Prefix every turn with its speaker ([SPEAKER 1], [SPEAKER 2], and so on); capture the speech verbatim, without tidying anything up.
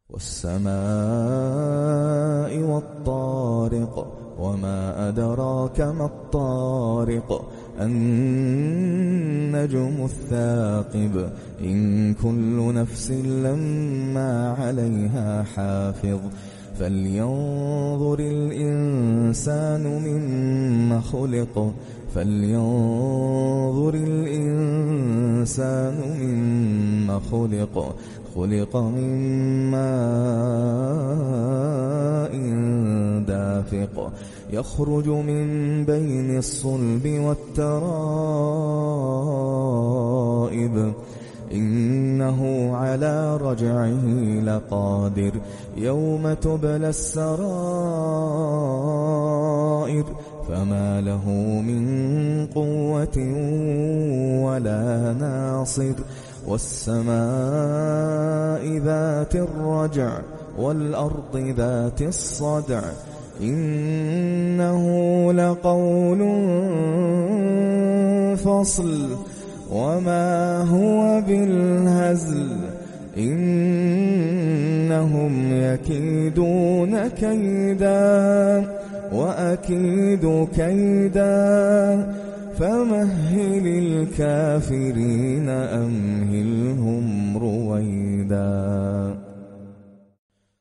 [SPEAKER 1] والسماء والطارق وما أدراك ما الطارق النجم الثاقب إن كل نفس لما عليها حافظ فلينظر الإنسان مما خلق فلينظر الإنسان مما خلق خلق من ماء دافق يخرج من بين الصلب والترائب إنه على رجعه لقادر يوم تبلى السرائر فما له من قوة ولا ناصر والسماء ذات الرجع والأرض ذات الصدع إنه لقول فصل وما هو بالهزل إنهم يكيدون كيدا وأكيد كيدا فمهل الكافرين أمهلهم رويدا.